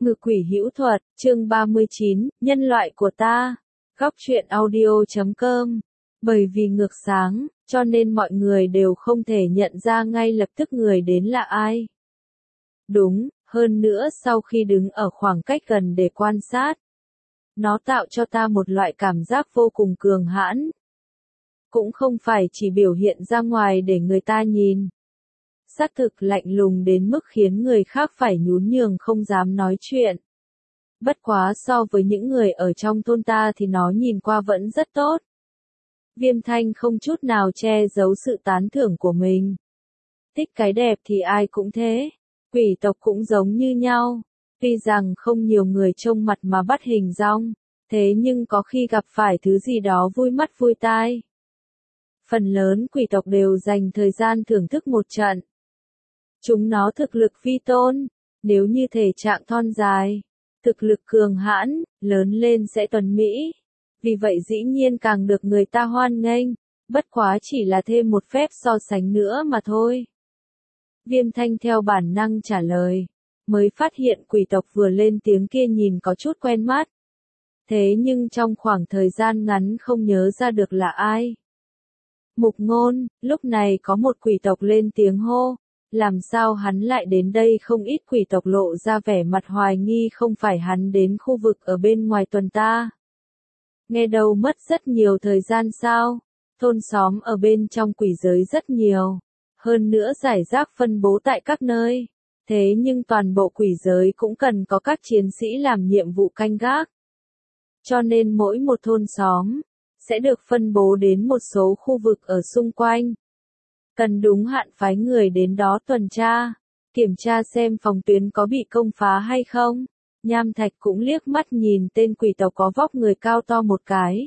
Ngự quỷ hữu thuật, chương 39, nhân loại của ta. Góc truyện audio.com. Bởi vì ngược sáng, cho nên mọi người đều không thể nhận ra ngay lập tức người đến là ai. Đúng, hơn nữa sau khi đứng ở khoảng cách gần để quan sát, nó tạo cho ta một loại cảm giác vô cùng cường hãn. Cũng không phải chỉ biểu hiện ra ngoài để người ta nhìn. Xác thực lạnh lùng đến mức khiến người khác phải nhún nhường không dám nói chuyện. Bất quá so với những người ở trong thôn ta thì nó nhìn qua vẫn rất tốt. Viêm Thanh không chút nào che giấu sự tán thưởng của mình. Thích cái đẹp thì ai cũng thế. Quỷ tộc cũng giống như nhau. Tuy rằng không nhiều người trông mặt mà bắt hình dong, thế nhưng có khi gặp phải thứ gì đó vui mắt vui tai. Phần lớn quỷ tộc đều dành thời gian thưởng thức một trận. Chúng nó thực lực vi tôn, nếu như thể trạng thon dài, thực lực cường hãn, lớn lên sẽ tuấn mỹ. Vì vậy dĩ nhiên càng được người ta hoan nghênh, bất quá chỉ là thêm một phép so sánh nữa mà thôi. Viêm Thanh theo bản năng trả lời, mới phát hiện quỷ tộc vừa lên tiếng kia nhìn có chút quen mắt. Thế nhưng trong khoảng thời gian ngắn không nhớ ra được là ai. Mục Ngôn, lúc này có một quỷ tộc lên tiếng hô. Làm sao hắn lại đến đây? Không ít quỷ tộc lộ ra vẻ mặt hoài nghi, không phải hắn đến khu vực ở bên ngoài tuần ta. Nghe đâu mất rất nhiều thời gian sao? Thôn xóm ở bên trong quỷ giới rất nhiều. Hơn nữa giải rác phân bố tại các nơi. Thế nhưng toàn bộ quỷ giới cũng cần có các chiến sĩ làm nhiệm vụ canh gác. Cho nên mỗi một thôn xóm sẽ được phân bố đến một số khu vực ở xung quanh. Cần đúng hạn phái người đến đó tuần tra, kiểm tra xem phòng tuyến có bị công phá hay không. Nham Thạch cũng liếc mắt nhìn tên quỷ tộc có vóc người cao to một cái.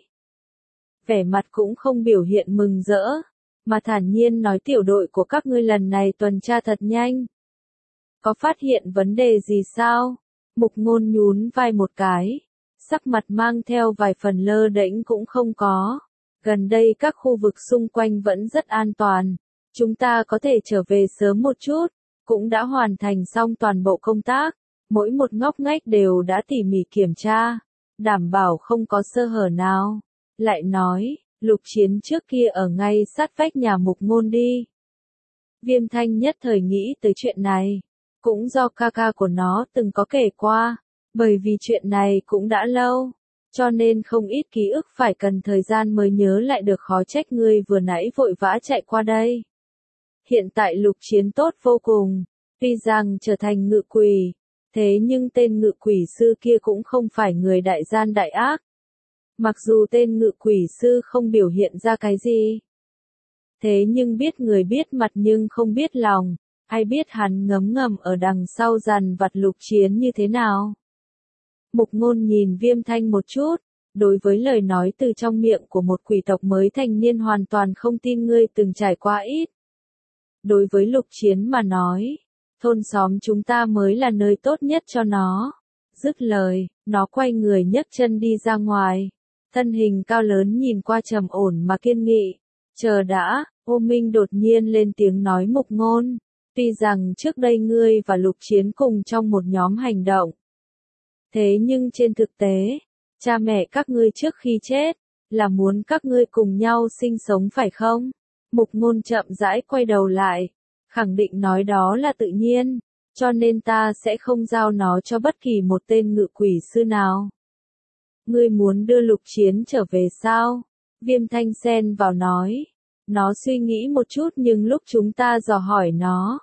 Vẻ mặt cũng không biểu hiện mừng rỡ, mà thản nhiên nói tiểu đội của các ngươi lần này tuần tra thật nhanh. Có phát hiện vấn đề gì sao? Mục Ngôn nhún vai một cái, sắc mặt mang theo vài phần lơ đễnh cũng không có. Gần đây các khu vực xung quanh vẫn rất an toàn. Chúng ta có thể trở về sớm một chút, cũng đã hoàn thành xong toàn bộ công tác, mỗi một ngóc ngách đều đã tỉ mỉ kiểm tra, đảm bảo không có sơ hở nào. Lại nói, Lục Chiến trước kia ở ngay sát vách nhà Mục Ngôn đi. Viêm Thanh nhất thời nghĩ tới chuyện này, cũng do ca ca của nó từng có kể qua, bởi vì chuyện này cũng đã lâu, cho nên không ít ký ức phải cần thời gian mới nhớ lại được, khó trách ngươi vừa nãy vội vã chạy qua đây. Hiện tại Lục Chiến tốt vô cùng, tuy rằng trở thành ngự quỷ, thế nhưng tên ngự quỷ sư kia cũng không phải người đại gian đại ác. Mặc dù tên ngự quỷ sư không biểu hiện ra cái gì, thế nhưng biết người biết mặt nhưng không biết lòng, ai biết hắn ngấm ngầm ở đằng sau dằn vặt Lục Chiến như thế nào. Mục Ngôn nhìn Viêm Thanh một chút, đối với lời nói từ trong miệng của một quỷ tộc mới thành niên hoàn toàn không tin, ngươi từng trải qua ít. Đối với Lục Chiến mà nói, thôn xóm chúng ta mới là nơi tốt nhất cho nó. Dứt lời, nó quay người nhấc chân đi ra ngoài. Thân hình cao lớn nhìn qua trầm ổn mà kiên nghị. Chờ đã, Ô Minh đột nhiên lên tiếng nói, Mục Ngôn, tuy rằng trước đây ngươi và Lục Chiến cùng trong một nhóm hành động. Thế nhưng trên thực tế, cha mẹ các ngươi trước khi chết, là muốn các ngươi cùng nhau sinh sống phải không? Mục Ngôn chậm rãi quay đầu lại, khẳng định nói đó là tự nhiên, cho nên ta sẽ không giao nó cho bất kỳ một tên ngự quỷ sư nào. Ngươi muốn đưa Lục Chiến trở về sao? Viêm Thanh xen vào nói. Nó suy nghĩ một chút nhưng lúc chúng ta dò hỏi nó,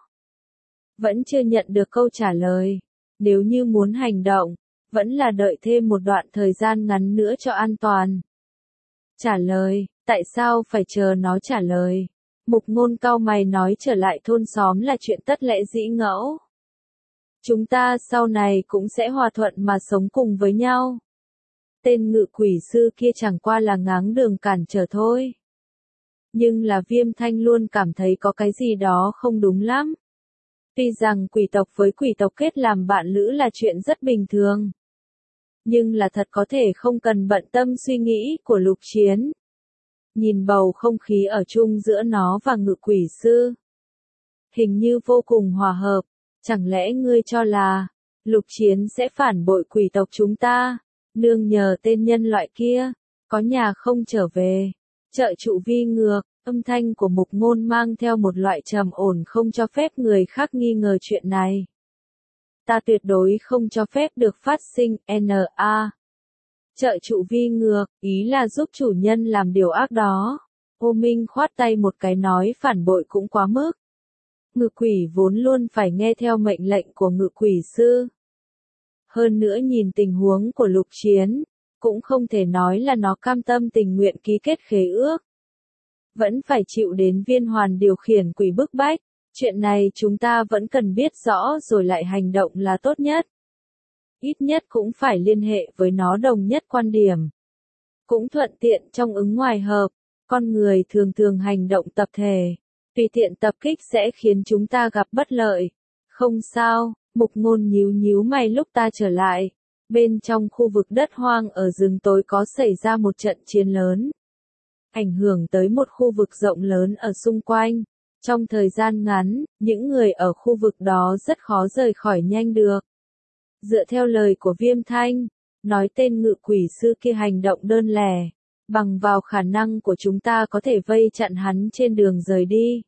vẫn chưa nhận được câu trả lời. Nếu như muốn hành động, vẫn là đợi thêm một đoạn thời gian ngắn nữa cho an toàn. Trả lời, tại sao phải chờ nó trả lời? Mục Ngôn cau mày nói, trở lại thôn xóm là chuyện tất lẽ dĩ ngẫu. Chúng ta sau này cũng sẽ hòa thuận mà sống cùng với nhau. Tên ngự quỷ sư kia chẳng qua là ngáng đường cản trở thôi. Nhưng là Viêm Thanh luôn cảm thấy có cái gì đó không đúng lắm. Tuy rằng quỷ tộc với quỷ tộc kết làm bạn lữ là chuyện rất bình thường. Nhưng là thật có thể không cần bận tâm suy nghĩ của Lục Chiến. Nhìn bầu không khí ở chung giữa nó và ngự quỷ sư, hình như vô cùng hòa hợp. Chẳng lẽ ngươi cho là Lục Chiến sẽ phản bội quỷ tộc chúng ta, nương nhờ tên nhân loại kia, có nhà không trở về. Trợ trụ vi ngược, âm thanh của Mục Ngôn mang theo một loại trầm ổn không cho phép người khác nghi ngờ chuyện này. Ta tuyệt đối không cho phép được phát sinh, N.A. Trợ trụ vi ngược, ý là giúp chủ nhân làm điều ác đó. Ô Minh khoát tay một cái nói phản bội cũng quá mức. Ngự quỷ vốn luôn phải nghe theo mệnh lệnh của ngự quỷ sư. Hơn nữa nhìn tình huống của Lục Chiến, cũng không thể nói là nó cam tâm tình nguyện ký kết khế ước. Vẫn phải chịu đến Viên Hoàn điều khiển quỷ bức bách. Chuyện này chúng ta vẫn cần biết rõ rồi lại hành động là tốt nhất. Ít nhất cũng phải liên hệ với nó đồng nhất quan điểm. Cũng thuận tiện trong ứng ngoài hợp, con người thường thường hành động tập thể. Tùy tiện tập kích sẽ khiến chúng ta gặp bất lợi. Không sao, Mục Ngôn nhíu nhíu mày lúc ta trở lại. Bên trong khu vực đất hoang ở rừng tối có xảy ra một trận chiến lớn. Ảnh hưởng tới một khu vực rộng lớn ở xung quanh. Trong thời gian ngắn, những người ở khu vực đó rất khó rời khỏi nhanh được. Dựa theo lời của Viêm Thanh, nói tên ngự quỷ sư kia hành động đơn lẻ, bằng vào khả năng của chúng ta có thể vây chặn hắn trên đường rời đi.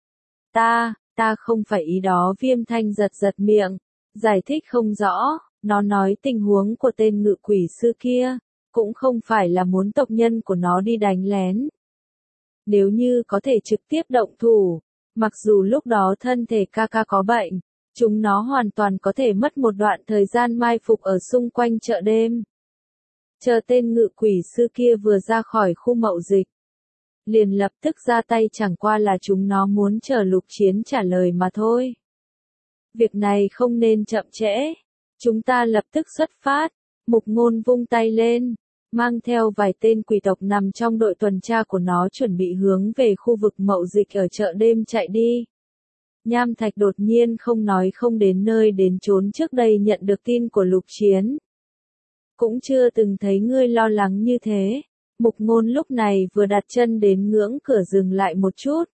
Ta không phải ý đó. Viêm Thanh giật giật miệng, giải thích không rõ, nó nói tình huống của tên ngự quỷ sư kia, cũng không phải là muốn tộc nhân của nó đi đánh lén. Nếu như có thể trực tiếp động thủ, mặc dù lúc đó thân thể ca ca có bệnh, chúng nó hoàn toàn có thể mất một đoạn thời gian mai phục ở xung quanh chợ đêm. Chờ tên ngự quỷ sư kia vừa ra khỏi khu mậu dịch, liền lập tức ra tay, chẳng qua là chúng nó muốn chờ Lục Chiến trả lời mà thôi. Việc này không nên chậm trễ, chúng ta lập tức xuất phát. Mục Ngôn vung tay lên, mang theo vài tên quỷ tộc nằm trong đội tuần tra của nó chuẩn bị hướng về khu vực mậu dịch ở chợ đêm chạy đi. Nham Thạch đột nhiên không nói không đến nơi đến chốn, trước đây nhận được tin của Lục Chiến. Cũng chưa từng thấy ngươi lo lắng như thế. Mục Ngôn lúc này vừa đặt chân đến ngưỡng cửa dừng lại một chút.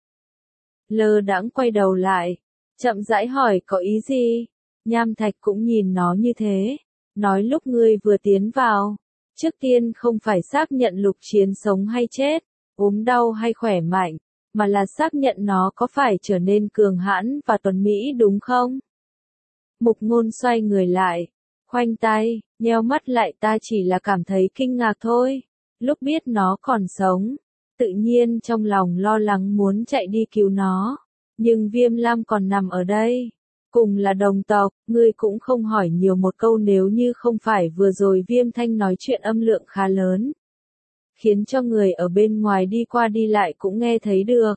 Lơ đãng quay đầu lại, chậm rãi hỏi có ý gì? Nham Thạch cũng nhìn nó như thế, nói lúc ngươi vừa tiến vào, trước tiên không phải xác nhận Lục Chiến sống hay chết, ốm đau hay khỏe mạnh, mà là xác nhận nó có phải trở nên cường hãn và tuấn mỹ đúng không? Mục Ngôn xoay người lại, khoanh tay, nheo mắt lại, ta chỉ là cảm thấy kinh ngạc thôi. Lúc biết nó còn sống, tự nhiên trong lòng lo lắng muốn chạy đi cứu nó. Nhưng Viêm Lam còn nằm ở đây. Cùng là đồng tộc, ngươi cũng không hỏi nhiều một câu, nếu như không phải vừa rồi Viêm Thanh nói chuyện âm lượng khá lớn, khiến cho người ở bên ngoài đi qua đi lại cũng nghe thấy được.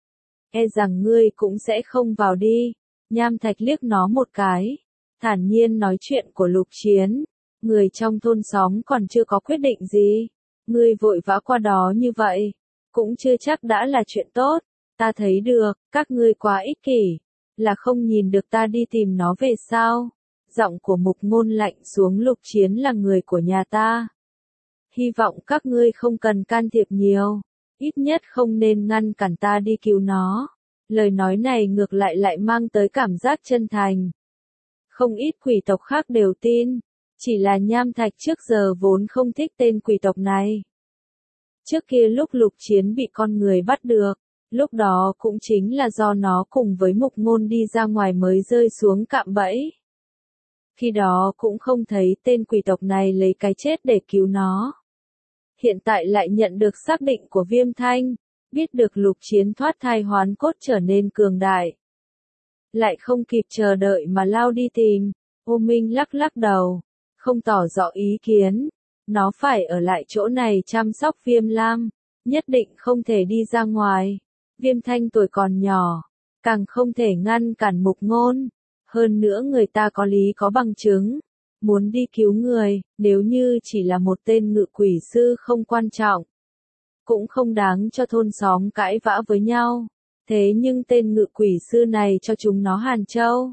E rằng ngươi cũng sẽ không vào đi. Nham Thạch liếc nó một cái, thản nhiên nói chuyện của Lục Chiến. Người trong thôn xóm còn chưa có quyết định gì. Ngươi vội vã qua đó như vậy, cũng chưa chắc đã là chuyện tốt. Ta thấy được, các ngươi quá ích kỷ, là không nhìn được ta đi tìm nó về sao? Giọng của Mục Ngôn lạnh xuống, Lục Chiến là người của nhà ta. Hy vọng các ngươi không cần can thiệp nhiều, ít nhất không nên ngăn cản ta đi cứu nó. Lời nói này ngược lại mang tới cảm giác chân thành. Không ít quỷ tộc khác đều tin. Chỉ là Nham Thạch trước giờ vốn không thích tên quỷ tộc này. Trước kia lúc Lục Chiến bị con người bắt được, lúc đó cũng chính là do nó cùng với Mục Ngôn đi ra ngoài mới rơi xuống cạm bẫy. Khi đó cũng không thấy tên quỷ tộc này lấy cái chết để cứu nó. Hiện tại lại nhận được xác định của Viêm Thanh, biết được Lục Chiến thoát thai hoán cốt trở nên cường đại. Lại không kịp chờ đợi mà lao đi tìm. Ô Minh lắc lắc đầu, không tỏ rõ ý kiến. Nó phải ở lại chỗ này chăm sóc Viêm Lam, nhất định không thể đi ra ngoài. Viêm Thanh tuổi còn nhỏ, càng không thể ngăn cản Mục Ngôn. Hơn nữa người ta có lý có bằng chứng, muốn đi cứu người, nếu như chỉ là một tên ngự quỷ sư không quan trọng, cũng không đáng cho thôn xóm cãi vã với nhau. Thế nhưng tên ngự quỷ sư này cho chúng nó Hàn Châu,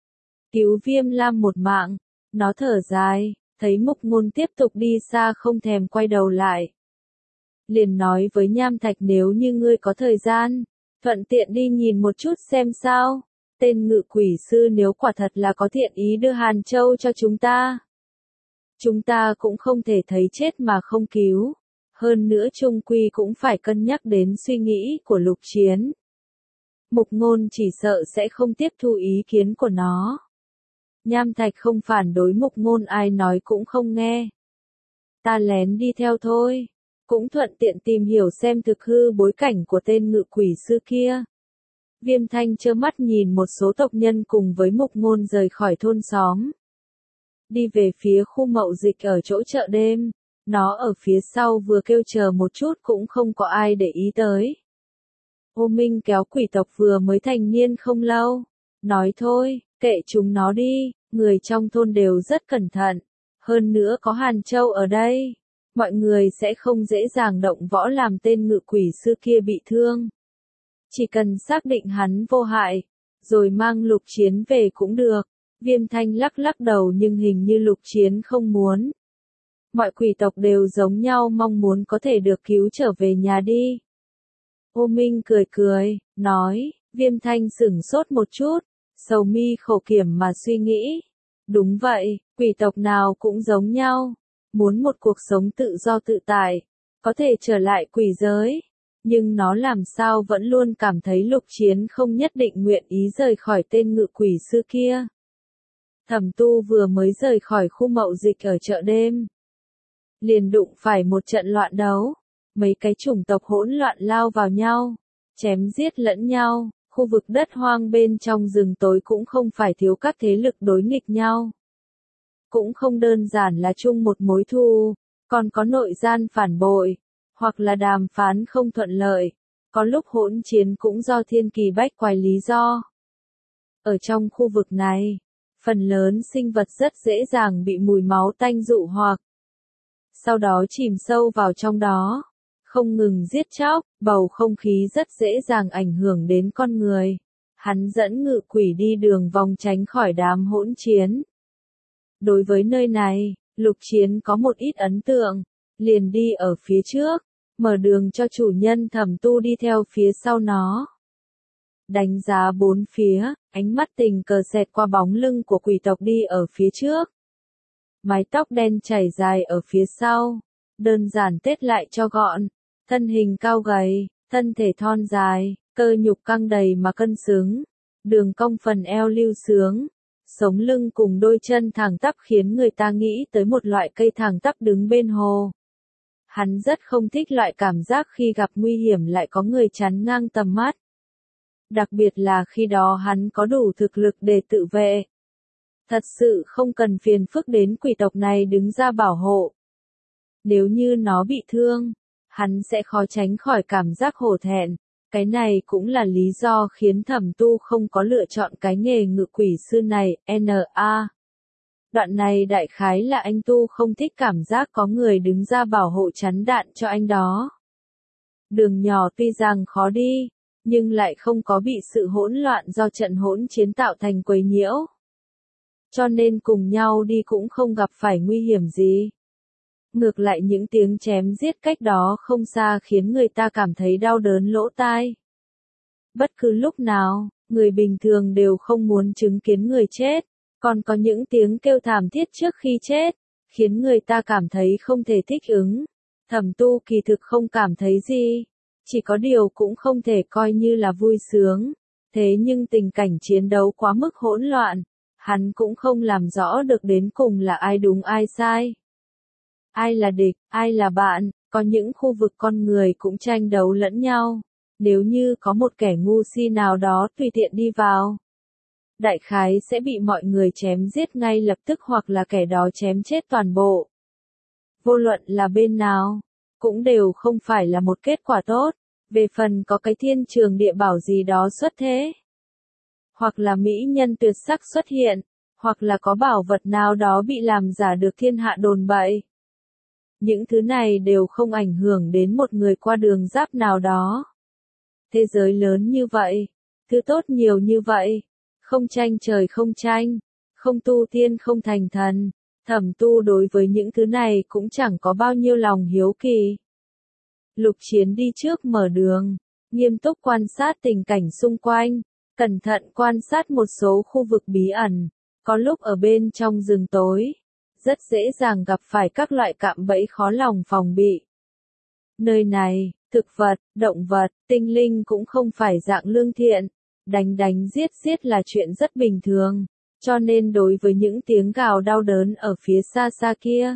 cứu Viêm Lam một mạng. Nó thở dài, thấy Mục Ngôn tiếp tục đi xa không thèm quay đầu lại. Liền nói với Nham Thạch, nếu như ngươi có thời gian, thuận tiện đi nhìn một chút xem sao. tên ngự quỷ sư nếu quả thật là có thiện ý đưa Hàn Châu cho chúng ta cũng không thể thấy chết mà không cứu. Hơn nữa chung quy cũng phải cân nhắc đến suy nghĩ của Lục Chiến. Mục Ngôn chỉ sợ sẽ không tiếp thu ý kiến của nó. Nham Thạch không phản đối Mục Ngôn, ai nói cũng không nghe. Ta lén đi theo thôi, cũng thuận tiện tìm hiểu xem thực hư bối cảnh của tên ngự quỷ sư kia. Viêm Thanh trơ mắt nhìn một số tộc nhân cùng với Mục Ngôn rời khỏi thôn xóm. Đi về phía khu mậu dịch ở chỗ chợ đêm, nó ở phía sau vừa kêu chờ một chút cũng không có ai để ý tới. Ô Minh kéo quỷ tộc vừa mới thành niên không lâu, nói thôi, kệ chúng nó đi, người trong thôn đều rất cẩn thận, hơn nữa có Hàn Châu ở đây, mọi người sẽ không dễ dàng động võ làm tên ngự quỷ sư kia bị thương. Chỉ cần xác định hắn vô hại, rồi mang Lục Chiến về cũng được. Viêm Thanh lắc lắc đầu nhưng hình như Lục Chiến không muốn. Mọi quỷ tộc đều giống nhau mong muốn có thể được cứu trở về nhà đi. Ô Minh cười cười, nói, Viêm Thanh sửng sốt một chút, sầu mi khổ kiểm mà suy nghĩ. Đúng vậy, quỷ tộc nào cũng giống nhau, muốn một cuộc sống tự do tự tại, có thể trở lại quỷ giới. Nhưng nó làm sao vẫn luôn cảm thấy Lục Chiến không nhất định nguyện ý rời khỏi tên ngự quỷ sư kia. Thẩm Tu vừa mới rời khỏi khu mậu dịch ở chợ đêm, liền đụng phải một trận loạn đấu, mấy cái chủng tộc hỗn loạn lao vào nhau, chém giết lẫn nhau, khu vực đất hoang bên trong rừng tối cũng không phải thiếu các thế lực đối nghịch nhau. Cũng không đơn giản là chung một mối thù, còn có nội gian phản bội, hoặc là đàm phán không thuận lợi, có lúc hỗn chiến cũng do thiên kỳ bách quái lý do. Ở trong khu vực này, phần lớn sinh vật rất dễ dàng bị mùi máu tanh dụ hoặc, sau đó chìm sâu vào trong đó, không ngừng giết chóc, bầu không khí rất dễ dàng ảnh hưởng đến con người. Hắn dẫn ngự quỷ đi đường vòng tránh khỏi đám hỗn chiến. Đối với nơi này, Lục Chiến có một ít ấn tượng, liền đi ở phía trước, mở đường cho chủ nhân Thẩm Tu đi theo phía sau nó. Đánh giá bốn phía, ánh mắt tình cờ xẹt qua bóng lưng của quỷ tộc đi ở phía trước. Mái tóc đen chảy dài ở phía sau, đơn giản tết lại cho gọn, thân hình cao gầy, thân thể thon dài, cơ nhục căng đầy mà cân xứng, đường cong phần eo lưu sướng, sống lưng cùng đôi chân thẳng tắp khiến người ta nghĩ tới một loại cây thẳng tắp đứng bên hồ. Hắn rất không thích loại cảm giác khi gặp nguy hiểm lại có người chắn ngang tầm mắt. Đặc biệt là khi đó hắn có đủ thực lực để tự vệ. Thật sự không cần phiền phức đến quỷ tộc này đứng ra bảo hộ. Nếu như nó bị thương, hắn sẽ khó tránh khỏi cảm giác hổ thẹn. Cái này cũng là lý do khiến Thẩm Tu không có lựa chọn cái nghề ngự quỷ sư này, N.A. Đoạn này đại khái là anh Tu không thích cảm giác có người đứng ra bảo hộ chắn đạn cho anh đó. Đường nhỏ tuy rằng khó đi, nhưng lại không có bị sự hỗn loạn do trận hỗn chiến tạo thành quấy nhiễu. Cho nên cùng nhau đi cũng không gặp phải nguy hiểm gì. Ngược lại những tiếng chém giết cách đó không xa khiến người ta cảm thấy đau đớn lỗ tai. Bất cứ lúc nào, người bình thường đều không muốn chứng kiến người chết, còn có những tiếng kêu thảm thiết trước khi chết, khiến người ta cảm thấy không thể thích ứng. Thẩm Tu kỳ thực không cảm thấy gì, chỉ có điều cũng không thể coi như là vui sướng. Thế nhưng tình cảnh chiến đấu quá mức hỗn loạn, hắn cũng không làm rõ được đến cùng là ai đúng ai sai. Ai là địch, ai là bạn, có những khu vực con người cũng tranh đấu lẫn nhau. Nếu như có một kẻ ngu si nào đó tùy tiện đi vào, đại khái sẽ bị mọi người chém giết ngay lập tức hoặc là kẻ đó chém chết toàn bộ. Vô luận là bên nào, cũng đều không phải là một kết quả tốt. Về phần có cái thiên trường địa bảo gì đó xuất thế, hoặc là mỹ nhân tuyệt sắc xuất hiện, hoặc là có bảo vật nào đó bị làm giả được thiên hạ đồn bậy. Những thứ này đều không ảnh hưởng đến một người qua đường giáp nào đó. Thế giới lớn như vậy, thứ tốt nhiều như vậy, không tranh trời không tranh, không tu tiên không thành thần, Thẩm Tu đối với những thứ này cũng chẳng có bao nhiêu lòng hiếu kỳ. Lục Chiến đi trước mở đường, nghiêm túc quan sát tình cảnh xung quanh, cẩn thận quan sát một số khu vực bí ẩn, có lúc ở bên trong rừng tối, rất dễ dàng gặp phải các loại cạm bẫy khó lòng phòng bị. Nơi này, thực vật, động vật, tinh linh cũng không phải dạng lương thiện, đánh đánh giết giết là chuyện rất bình thường, cho nên đối với những tiếng gào đau đớn ở phía xa xa kia,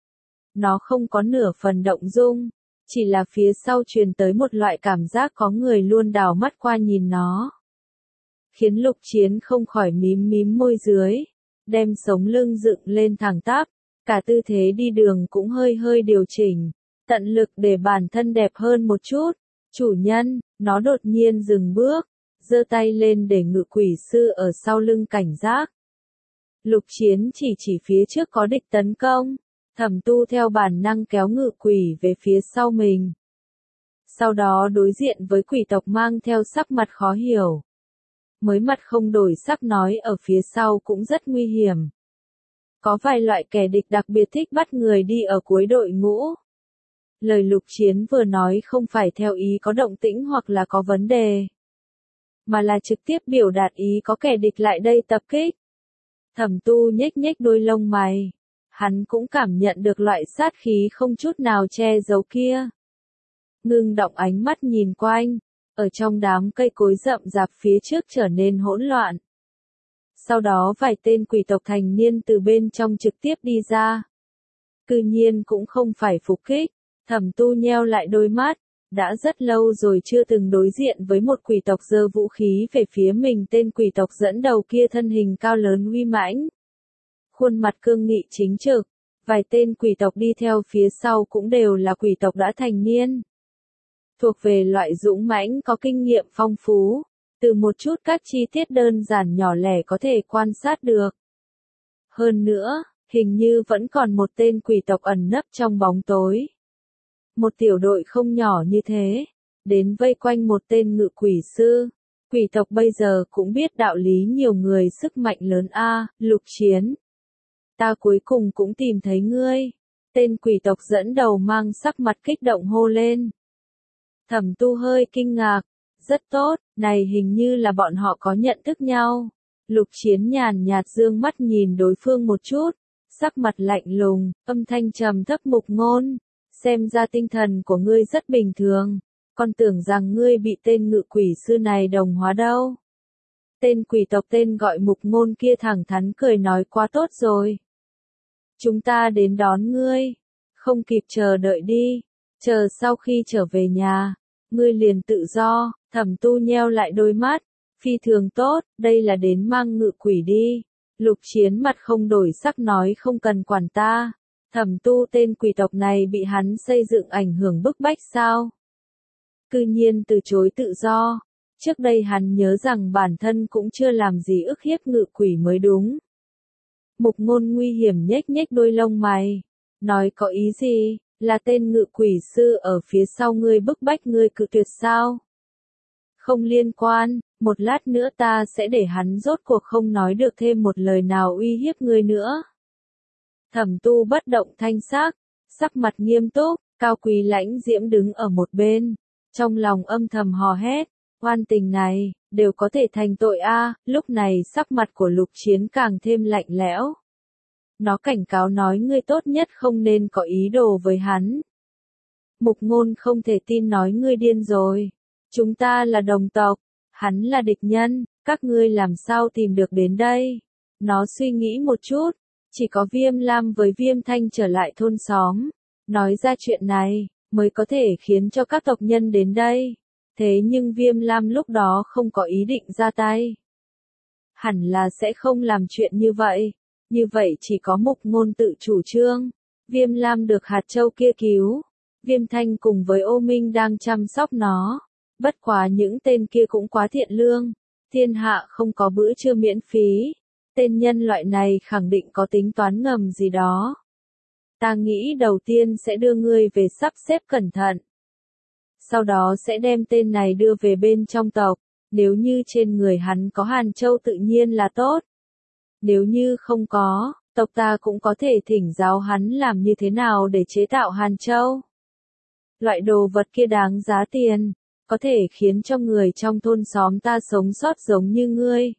nó không có nửa phần động dung, chỉ là phía sau truyền tới một loại cảm giác có người luôn đảo mắt qua nhìn nó. Khiến Lục Chiến không khỏi mím mím môi dưới, đem sống lưng dựng lên thẳng tắp, cả tư thế đi đường cũng hơi hơi điều chỉnh, tận lực để bản thân đẹp hơn một chút. Chủ nhân, nó đột nhiên dừng bước, giơ tay lên để Ngự Quỷ Sư ở sau lưng cảnh giác. Lục Chiến chỉ phía trước có địch tấn công, Thẩm Tu theo bản năng kéo Ngự Quỷ về phía sau mình. Sau đó đối diện với quỷ tộc mang theo sắc mặt khó hiểu. Mới mặt không đổi sắc nói ở phía sau cũng rất nguy hiểm. Có vài loại kẻ địch đặc biệt thích bắt người đi ở cuối đội ngũ. Lời Lục Chiến vừa nói không phải theo ý có động tĩnh hoặc là có vấn đề, mà là trực tiếp biểu đạt ý có kẻ địch lại đây tập kích. Thẩm Tu nhếch nhếch đôi lông mày. Hắn cũng cảm nhận được loại sát khí không chút nào che giấu kia. Ngưng động ánh mắt nhìn quanh, ở trong đám cây cối rậm rạp phía trước trở nên hỗn loạn. Sau đó vài tên quỷ tộc thành niên từ bên trong trực tiếp đi ra. Cư nhiên cũng không phải phục kích, Thẩm Tu nheo lại đôi mắt, đã rất lâu rồi chưa từng đối diện với một quỷ tộc giơ vũ khí về phía mình. Tên quỷ tộc dẫn đầu kia thân hình cao lớn uy mãnh, khuôn mặt cương nghị chính trực, vài tên quỷ tộc đi theo phía sau cũng đều là quỷ tộc đã thành niên. Thuộc về loại dũng mãnh có kinh nghiệm phong phú, từ một chút các chi tiết đơn giản nhỏ lẻ có thể quan sát được. Hơn nữa, hình như vẫn còn một tên quỷ tộc ẩn nấp trong bóng tối. Một tiểu đội không nhỏ như thế, đến vây quanh một tên Ngự Quỷ Sư. Quỷ tộc bây giờ cũng biết đạo lý nhiều người sức mạnh lớn a. Lục Chiến, ta cuối cùng cũng tìm thấy ngươi. Tên quỷ tộc dẫn đầu mang sắc mặt kích động hô lên. Thẩm Tu hơi kinh ngạc, rất tốt, này hình như là bọn họ có nhận thức nhau. Lục Chiến nhàn nhạt dương mắt nhìn đối phương một chút, sắc mặt lạnh lùng, âm thanh trầm thấp. Mục Ngôn, xem ra tinh thần của ngươi rất bình thường, con tưởng rằng ngươi bị tên Ngự Quỷ Sư này đồng hóa đâu. Tên quỷ tộc tên gọi Mục Ngôn kia thẳng thắn cười nói quá tốt rồi. Chúng ta đến đón ngươi, không kịp chờ đợi đi, chờ sau khi trở về nhà, ngươi liền tự do. Thẩm Tu nheo lại đôi mắt, phi thường tốt, đây là đến mang Ngự Quỷ đi. Lục Chiến mặt không đổi sắc nói không cần quản ta. Thẩm Tu tên quỷ tộc này bị hắn xây dựng ảnh hưởng bức bách sao? Cư nhiên từ chối tự do. Trước đây hắn nhớ rằng bản thân cũng chưa làm gì ức hiếp Ngự Quỷ mới đúng. Mục Ngôn nguy hiểm nhếch nhếch đôi lông mày, nói có ý gì, là tên Ngự Quỷ Sư ở phía sau ngươi bức bách ngươi cự tuyệt sao? Không liên quan, một lát nữa ta sẽ để hắn rốt cuộc không nói được thêm một lời nào uy hiếp ngươi nữa. Thẩm Tu bất động thanh sắc, sắc mặt nghiêm túc, Cao Quý Lãnh Diễm đứng ở một bên, trong lòng âm thầm hò hét, oan tình này, đều có thể thành tội a. Lúc này sắc mặt của Lục Chiến càng thêm lạnh lẽo. Nó cảnh cáo nói ngươi tốt nhất không nên có ý đồ với hắn. Mục Ngôn không thể tin nói ngươi điên rồi. Chúng ta là đồng tộc, hắn là địch nhân, các ngươi làm sao tìm được đến đây? Nó suy nghĩ một chút, chỉ có Viêm Lam với Viêm Thanh trở lại thôn xóm, nói ra chuyện này, mới có thể khiến cho các tộc nhân đến đây. Thế nhưng Viêm Lam lúc đó không có ý định ra tay. Hẳn là sẽ không làm chuyện như vậy. Như vậy chỉ có Mục Ngôn tự chủ trương. Viêm Lam được hạt châu kia cứu. Viêm Thanh cùng với Ô Minh đang chăm sóc nó. Bất quá những tên kia cũng quá thiện lương. Thiên hạ không có bữa trưa miễn phí. Tên nhân loại này khẳng định có tính toán ngầm gì đó. Ta nghĩ đầu tiên sẽ đưa ngươi về sắp xếp cẩn thận. Sau đó sẽ đem tên này đưa về bên trong tộc. Nếu như trên người hắn có hàn châu tự nhiên là tốt. Nếu như không có, tộc ta cũng có thể thỉnh giáo hắn làm như thế nào để chế tạo hàn châu. Loại đồ vật kia đáng giá tiền, có thể khiến cho người trong thôn xóm ta sống sót giống như ngươi.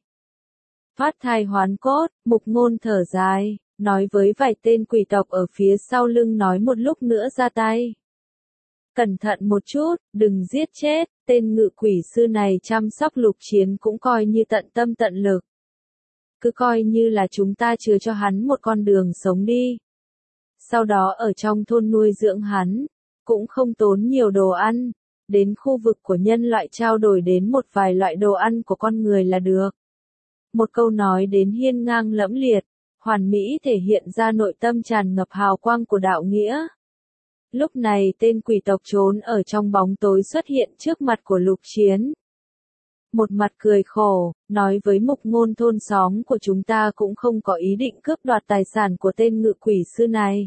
Phát thai hoán cốt, Mục Ngôn thở dài, nói với vài tên quỷ tộc ở phía sau lưng nói một lúc nữa ra tay. Cẩn thận một chút, đừng giết chết, tên ngự quỷ sư này chăm sóc Lục Chiến cũng coi như tận tâm tận lực. Cứ coi như là chúng ta chừa cho hắn một con đường sống đi. Sau đó ở trong thôn nuôi dưỡng hắn, cũng không tốn nhiều đồ ăn, đến khu vực của nhân loại trao đổi đến một vài loại đồ ăn của con người là được. Một câu nói đến hiên ngang lẫm liệt, hoàn mỹ thể hiện ra nội tâm tràn ngập hào quang của đạo nghĩa. Lúc này tên quỷ tộc trốn ở trong bóng tối xuất hiện trước mặt của Lục Chiến. Một mặt cười khổ, nói với Mục Ngôn thôn xóm của chúng ta cũng không có ý định cướp đoạt tài sản của tên ngự quỷ sư này.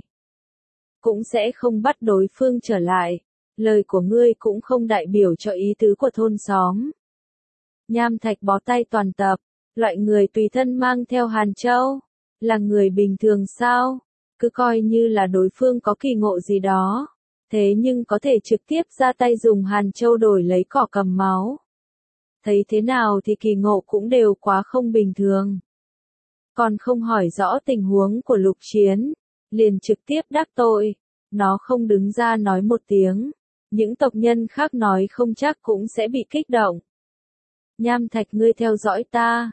Cũng sẽ không bắt đối phương trở lại, lời của ngươi cũng không đại biểu cho ý tứ của thôn xóm. Nham Thạch bó tay toàn tập, loại người tùy thân mang theo Hàn Châu, là người bình thường sao? Cứ coi như là đối phương có kỳ ngộ gì đó, thế nhưng có thể trực tiếp ra tay dùng Hàn Châu đổi lấy cỏ cầm máu. Thấy thế nào thì kỳ ngộ cũng đều quá không bình thường. Còn không hỏi rõ tình huống của Lục Chiến, liền trực tiếp đắc tội, nó không đứng ra nói một tiếng, những tộc nhân khác nói không chắc cũng sẽ bị kích động. Nham Thạch ngươi theo dõi ta.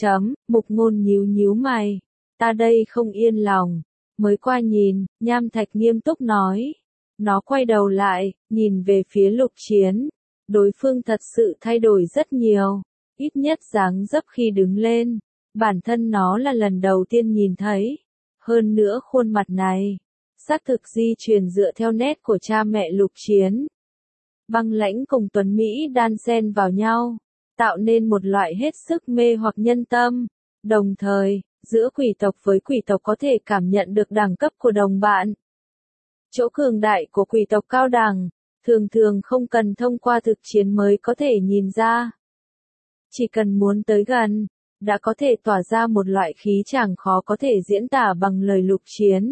Mục Ngôn nhíu nhíu mày, ta đây không yên lòng, mới qua nhìn, Nham Thạch nghiêm túc nói. Nó quay đầu lại, nhìn về phía Lục Chiến, đối phương thật sự thay đổi rất nhiều, ít nhất dáng dấp khi đứng lên, bản thân nó là lần đầu tiên nhìn thấy, hơn nữa khuôn mặt này, xác thực di truyền dựa theo nét của cha mẹ Lục Chiến. Băng lãnh cùng tuấn Mỹ đan xen vào nhau, tạo nên một loại hết sức mê hoặc nhân tâm, đồng thời, giữa quỷ tộc với quỷ tộc có thể cảm nhận được đẳng cấp của đồng bạn. Chỗ cường đại của quỷ tộc cao đẳng, thường thường không cần thông qua thực chiến mới có thể nhìn ra. Chỉ cần muốn tới gần, đã có thể tỏa ra một loại khí chàng khó có thể diễn tả bằng lời Lục Chiến.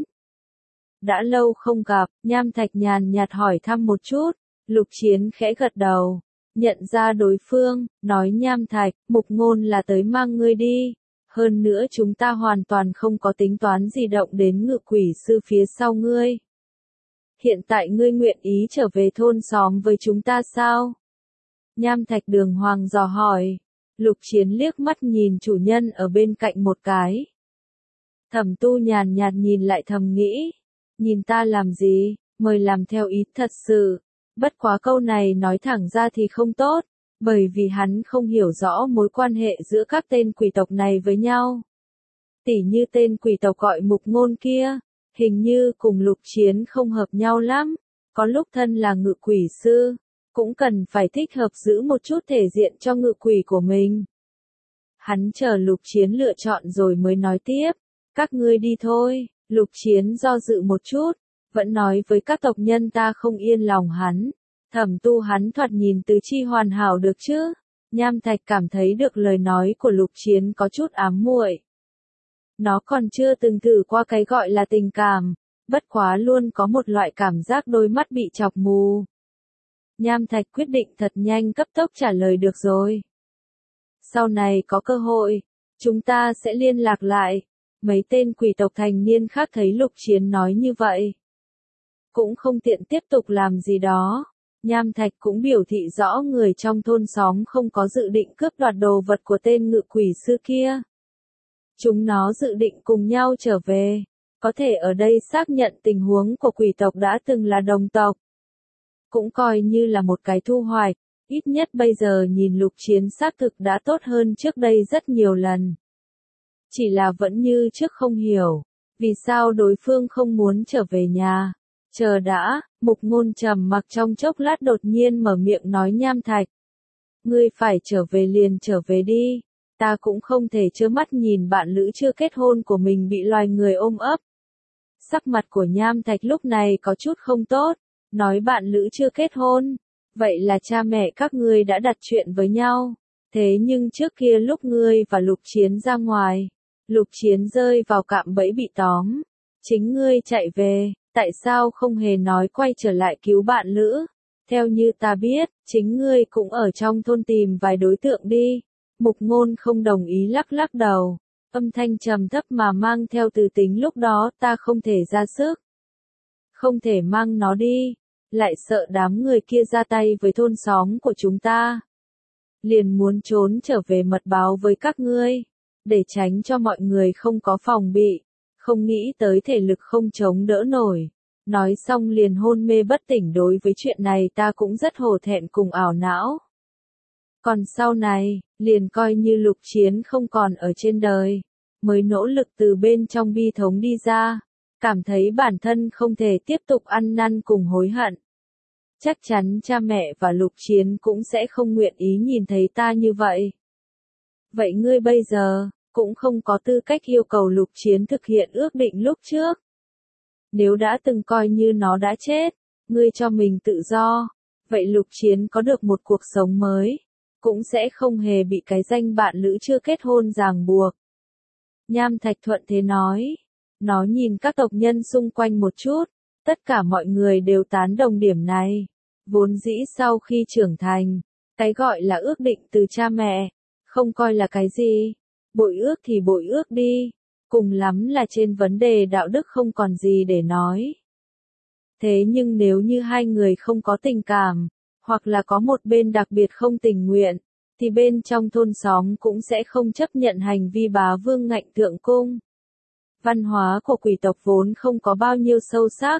Đã lâu không gặp, Nham Thạch nhàn nhạt hỏi thăm một chút, Lục Chiến khẽ gật đầu, nhận ra đối phương, nói Nham Thạch, Mục Ngôn là tới mang ngươi đi, hơn nữa chúng ta hoàn toàn không có tính toán gì động đến ngự quỷ sư phía sau ngươi. Hiện tại ngươi nguyện ý trở về thôn xóm với chúng ta sao? Nham Thạch đường hoàng dò hỏi. Lục Chiến liếc mắt nhìn chủ nhân ở bên cạnh một cái. Thẩm Tu nhàn nhạt nhìn lại thầm nghĩ. Nhìn ta làm gì, mời làm theo ý thật sự. Bất quá câu này nói thẳng ra thì không tốt, bởi vì hắn không hiểu rõ mối quan hệ giữa các tên quỷ tộc này với nhau. Tỉ như tên quỷ tộc gọi Mục Ngôn kia, hình như cùng Lục Chiến không hợp nhau lắm, có lúc thân là ngự quỷ sư, cũng cần phải thích hợp giữ một chút thể diện cho ngự quỷ của mình. Hắn chờ Lục Chiến lựa chọn rồi mới nói tiếp, các ngươi đi thôi. Lục Chiến do dự một chút, vẫn nói với các tộc nhân ta không yên lòng hắn. Thẩm Tu hắn thoạt nhìn tứ chi hoàn hảo được chứ? Nham Thạch cảm thấy được lời nói của Lục Chiến có chút ám muội. Nó còn chưa từng thử qua cái gọi là tình cảm, bất quá luôn có một loại cảm giác đôi mắt bị chọc mù. Nham Thạch quyết định thật nhanh cấp tốc trả lời được rồi. Sau này có cơ hội, chúng ta sẽ liên lạc lại. Mấy tên quỷ tộc thành niên khác thấy Lục Chiến nói như vậy, cũng không tiện tiếp tục làm gì đó. Nham Thạch cũng biểu thị rõ người trong thôn xóm không có dự định cướp đoạt đồ vật của tên ngự quỷ sư kia. Chúng nó dự định cùng nhau trở về, có thể ở đây xác nhận tình huống của quỷ tộc đã từng là đồng tộc. Cũng coi như là một cái thu hoạch, ít nhất bây giờ nhìn Lục Chiến xác thực đã tốt hơn trước đây rất nhiều lần. Chỉ là vẫn như trước không hiểu, vì sao đối phương không muốn trở về nhà. Chờ đã, Mục Ngôn trầm mặc trong chốc lát đột nhiên mở miệng nói Nham Thạch. Ngươi phải trở về liền trở về đi, ta cũng không thể trơ mắt nhìn bạn lữ chưa kết hôn của mình bị loài người ôm ấp. Sắc mặt của Nham Thạch lúc này có chút không tốt, nói bạn lữ chưa kết hôn, vậy là cha mẹ các ngươi đã đặt chuyện với nhau, thế nhưng trước kia lúc ngươi và Lục Chiến ra ngoài, Lục Chiến rơi vào cạm bẫy bị tóm, chính ngươi chạy về, tại sao không hề nói quay trở lại cứu bạn lữ, Theo như ta biết, chính ngươi cũng ở trong thôn tìm vài đối tượng đi. Mục Ngôn không đồng ý lắc lắc đầu, âm thanh trầm thấp mà mang theo từ tính lúc đó ta không thể ra sức. Không thể mang nó đi, lại sợ đám người kia ra tay với thôn xóm của chúng ta. Liền muốn trốn trở về mật báo với các ngươi, để tránh cho mọi người không có phòng bị, không nghĩ tới thể lực không chống đỡ nổi. Nói xong liền hôn mê bất tỉnh. Đối với chuyện này ta cũng rất hổ thẹn cùng ảo não. Còn sau này, liền coi như Lục Chiến không còn ở trên đời, mới nỗ lực từ bên trong bi thống đi ra, cảm thấy bản thân không thể tiếp tục ăn năn cùng hối hận. Chắc chắn cha mẹ và Lục Chiến cũng sẽ không nguyện ý nhìn thấy ta như vậy. Vậy ngươi bây giờ, cũng không có tư cách yêu cầu Lục Chiến thực hiện ước định lúc trước. Nếu đã từng coi như nó đã chết, ngươi cho mình tự do, vậy Lục Chiến có được một cuộc sống mới, cũng sẽ không hề bị cái danh bạn lữ chưa kết hôn ràng buộc. Nham Thạch thuận thế nói. Nó nhìn các tộc nhân xung quanh một chút, tất cả mọi người đều tán đồng điểm này. Vốn dĩ sau khi trưởng thành, cái gọi là ước định từ cha mẹ, không coi là cái gì. Bội ước thì bội ước đi, cùng lắm là trên vấn đề đạo đức không còn gì để nói. Thế nhưng nếu như hai người không có tình cảm, hoặc là có một bên đặc biệt không tình nguyện, thì bên trong thôn xóm cũng sẽ không chấp nhận hành vi bá vương ngạnh thượng cung. Văn hóa của quỷ tộc vốn không có bao nhiêu sâu sắc.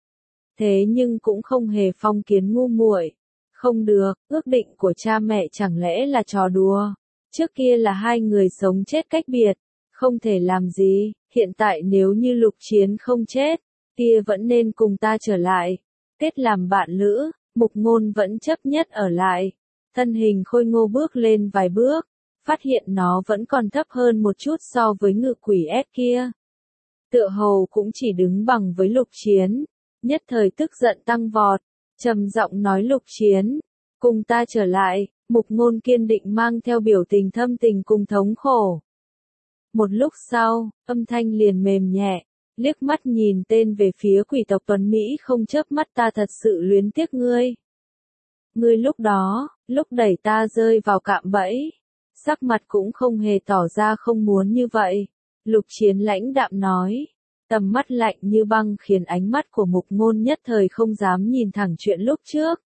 Thế nhưng cũng không hề phong kiến ngu muội. Không được, ước định của cha mẹ chẳng lẽ là trò đùa. Trước kia là hai người sống chết cách biệt, không thể làm gì, hiện tại nếu như Lục Chiến không chết, kia vẫn nên cùng ta trở lại. Kết làm bạn lữ, Mục Ngôn vẫn chấp nhất ở lại. Thân hình khôi ngô bước lên vài bước, phát hiện nó vẫn còn thấp hơn một chút so với ngự quỷ S kia. Tựa hồ cũng chỉ đứng bằng với Lục Chiến, nhất thời tức giận tăng vọt, trầm giọng nói Lục Chiến, cùng ta trở lại. Mục Ngôn kiên định mang theo biểu tình thâm tình cùng thống khổ. Một lúc sau, âm thanh liền mềm nhẹ, liếc mắt nhìn tên về phía quỷ tộc tuấn Mỹ không chớp mắt, ta thật sự luyến tiếc ngươi. Ngươi lúc đó, lúc đẩy ta rơi vào cạm bẫy, sắc mặt cũng không hề tỏ ra không muốn như vậy. Lục Chiến lãnh đạm nói, tầm mắt lạnh như băng khiến ánh mắt của Mục Ngôn nhất thời không dám nhìn thẳng chuyện lúc trước.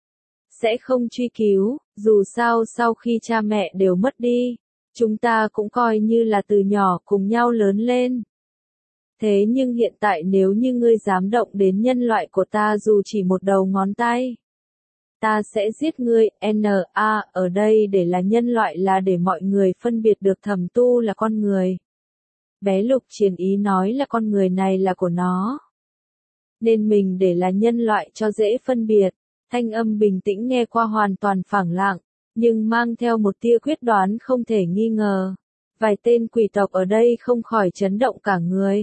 Sẽ không truy cứu, dù sao sau khi cha mẹ đều mất đi, chúng ta cũng coi như là từ nhỏ cùng nhau lớn lên. Thế nhưng hiện tại nếu như ngươi dám động đến nhân loại của ta dù chỉ một đầu ngón tay, ta sẽ giết ngươi. Ở đây để là nhân loại là để mọi người phân biệt được Thẩm Tu là con người. Bé Lục Chiến ý nói là con người này là của nó, nên mình để là nhân loại cho dễ phân biệt. Thanh âm bình tĩnh nghe qua hoàn toàn phẳng lặng, nhưng mang theo một tia quyết đoán không thể nghi ngờ. Vài tên quỷ tộc ở đây không khỏi chấn động cả người.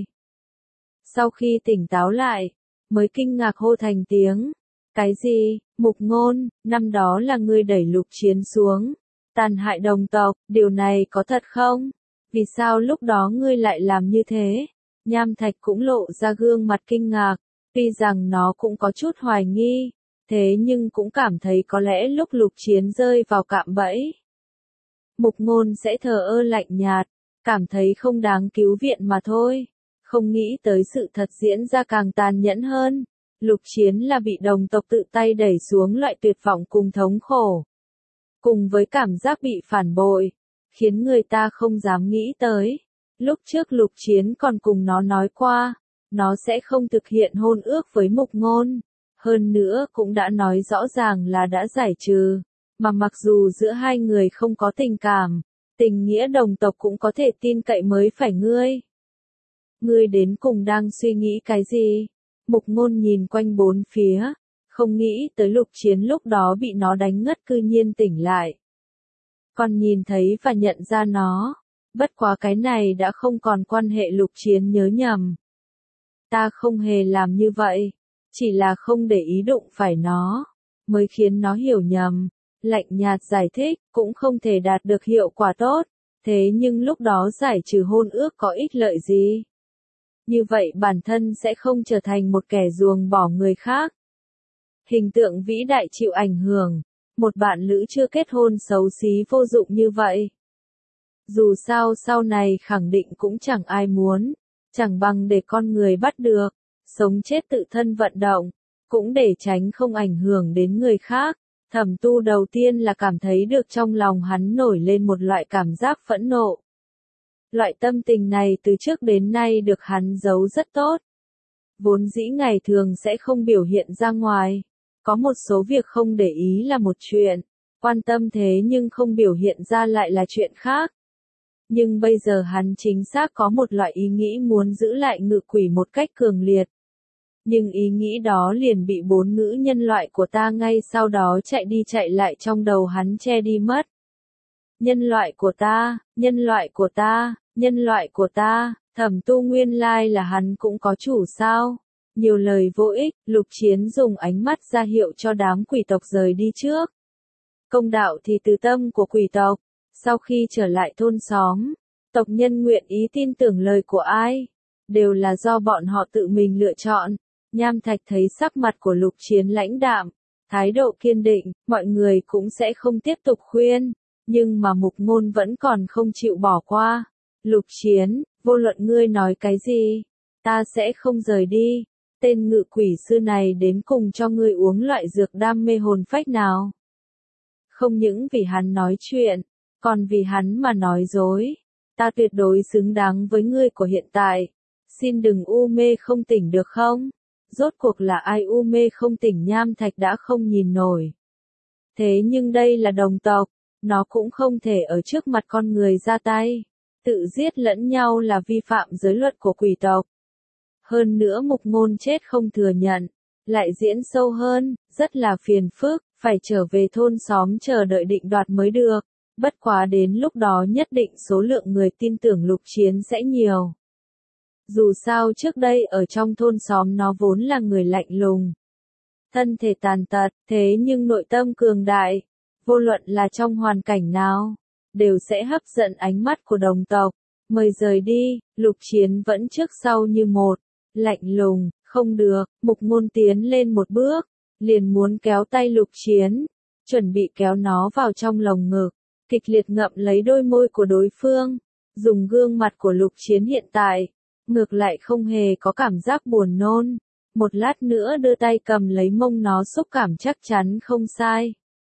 Sau khi tỉnh táo lại, mới kinh ngạc hô thành tiếng. Cái gì, Mục Ngôn, năm đó là ngươi đẩy Lục Chiến xuống, tàn hại đồng tộc, điều này có thật không? Vì sao lúc đó ngươi lại làm như thế? Nham Thạch cũng lộ ra gương mặt kinh ngạc, tuy rằng nó cũng có chút hoài nghi. Thế nhưng cũng cảm thấy có lẽ lúc Lục Chiến rơi vào cạm bẫy, Mục Ngôn sẽ thờ ơ lạnh nhạt, cảm thấy không đáng cứu viện mà thôi. Không nghĩ tới sự thật diễn ra càng tàn nhẫn hơn. Lục Chiến là bị đồng tộc tự tay đẩy xuống loại tuyệt vọng cùng thống khổ. Cùng với cảm giác bị phản bội, khiến người ta không dám nghĩ tới. Lúc trước Lục Chiến còn cùng nó nói qua, nó sẽ không thực hiện hôn ước với Mục Ngôn. Hơn nữa cũng đã nói rõ ràng là đã giải trừ, mà mặc dù giữa hai người không có tình cảm, tình nghĩa đồng tộc cũng có thể tin cậy mới phải ngươi. Ngươi đến cùng đang suy nghĩ cái gì? Mục Ngôn nhìn quanh bốn phía, không nghĩ tới Lục Chiến lúc đó bị nó đánh ngất cư nhiên tỉnh lại. Còn nhìn thấy và nhận ra nó, bất quá cái này đã không còn quan hệ Lục Chiến nhớ nhầm. Ta không hề làm như vậy. Chỉ là không để ý đụng phải nó, mới khiến nó hiểu nhầm. Lạnh nhạt giải thích, cũng không thể đạt được hiệu quả tốt. Thế nhưng lúc đó giải trừ hôn ước có ích lợi gì? Như vậy bản thân sẽ không trở thành một kẻ ruồng bỏ người khác. Hình tượng vĩ đại chịu ảnh hưởng. Một bạn lữ chưa kết hôn xấu xí vô dụng như vậy. Dù sao sau này khẳng định cũng chẳng ai muốn. Chẳng bằng để con người bắt được. Sống chết tự thân vận động. Cũng để tránh không ảnh hưởng đến người khác. Thẩm Tu đầu tiên là cảm thấy được trong lòng hắn nổi lên một loại cảm giác phẫn nộ. Loại tâm tình này từ trước đến nay được hắn giấu rất tốt. Vốn dĩ ngày thường sẽ không biểu hiện ra ngoài. Có một số việc không để ý là một chuyện, quan tâm thế nhưng không biểu hiện ra lại là chuyện khác. Nhưng bây giờ hắn chính xác có một loại ý nghĩ muốn giữ lại ngự quỷ một cách cường liệt. Nhưng ý nghĩ đó liền bị 4 ngữ nhân loại của ta ngay sau đó chạy đi chạy lại trong đầu hắn che đi mất. Nhân loại của ta, nhân loại của ta, nhân loại của ta, Thẩm Tu nguyên lai là hắn cũng có chủ sao? Nhiều lời vô ích, Lục Chiến dùng ánh mắt ra hiệu cho đám quỷ tộc rời đi trước. Công đạo thì từ tâm của quỷ tộc. Sau khi trở lại thôn xóm, tộc nhân nguyện ý tin tưởng lời của ai, đều là do bọn họ tự mình lựa chọn. Nham Thạch thấy sắc mặt của Lục Chiến lãnh đạm, thái độ kiên định, mọi người cũng sẽ không tiếp tục khuyên, nhưng mà Mục Ngôn vẫn còn không chịu bỏ qua. Lục Chiến, vô luận ngươi nói cái gì, ta sẽ không rời đi. Tên ngự quỷ sư này đến cùng cho ngươi uống loại dược đam mê hồn phách nào? Không những vì hắn nói chuyện, còn vì hắn mà nói dối. Ta tuyệt đối xứng đáng với ngươi của hiện tại. Xin đừng u mê không tỉnh được không? Rốt cuộc là ai u mê không tỉnh? Nham Thạch đã không nhìn nổi. Thế nhưng đây là đồng tộc, nó cũng không thể ở trước mặt con người ra tay. Tự giết lẫn nhau là vi phạm giới luật của quỷ tộc. Hơn nữa Mục Ngôn chết không thừa nhận, lại diễn sâu hơn, rất là phiền phức, phải trở về thôn xóm chờ đợi định đoạt mới được. Bất quá đến lúc đó nhất định số lượng người tin tưởng Lục Chiến sẽ nhiều. Dù sao trước đây ở trong thôn xóm nó vốn là người lạnh lùng. Thân thể tàn tật, thế nhưng nội tâm cường đại. Vô luận là trong hoàn cảnh nào, đều sẽ hấp dẫn ánh mắt của đồng tộc. Mời rời đi, Lục Chiến vẫn trước sau như một. Lạnh lùng, không được, Mục Ngôn tiến lên một bước, liền muốn kéo tay Lục Chiến, chuẩn bị kéo nó vào trong lồng ngực, kịch liệt ngậm lấy đôi môi của đối phương, dùng gương mặt của Lục Chiến hiện tại, ngược lại không hề có cảm giác buồn nôn, một lát nữa đưa tay cầm lấy mông nó xúc cảm chắc chắn không sai.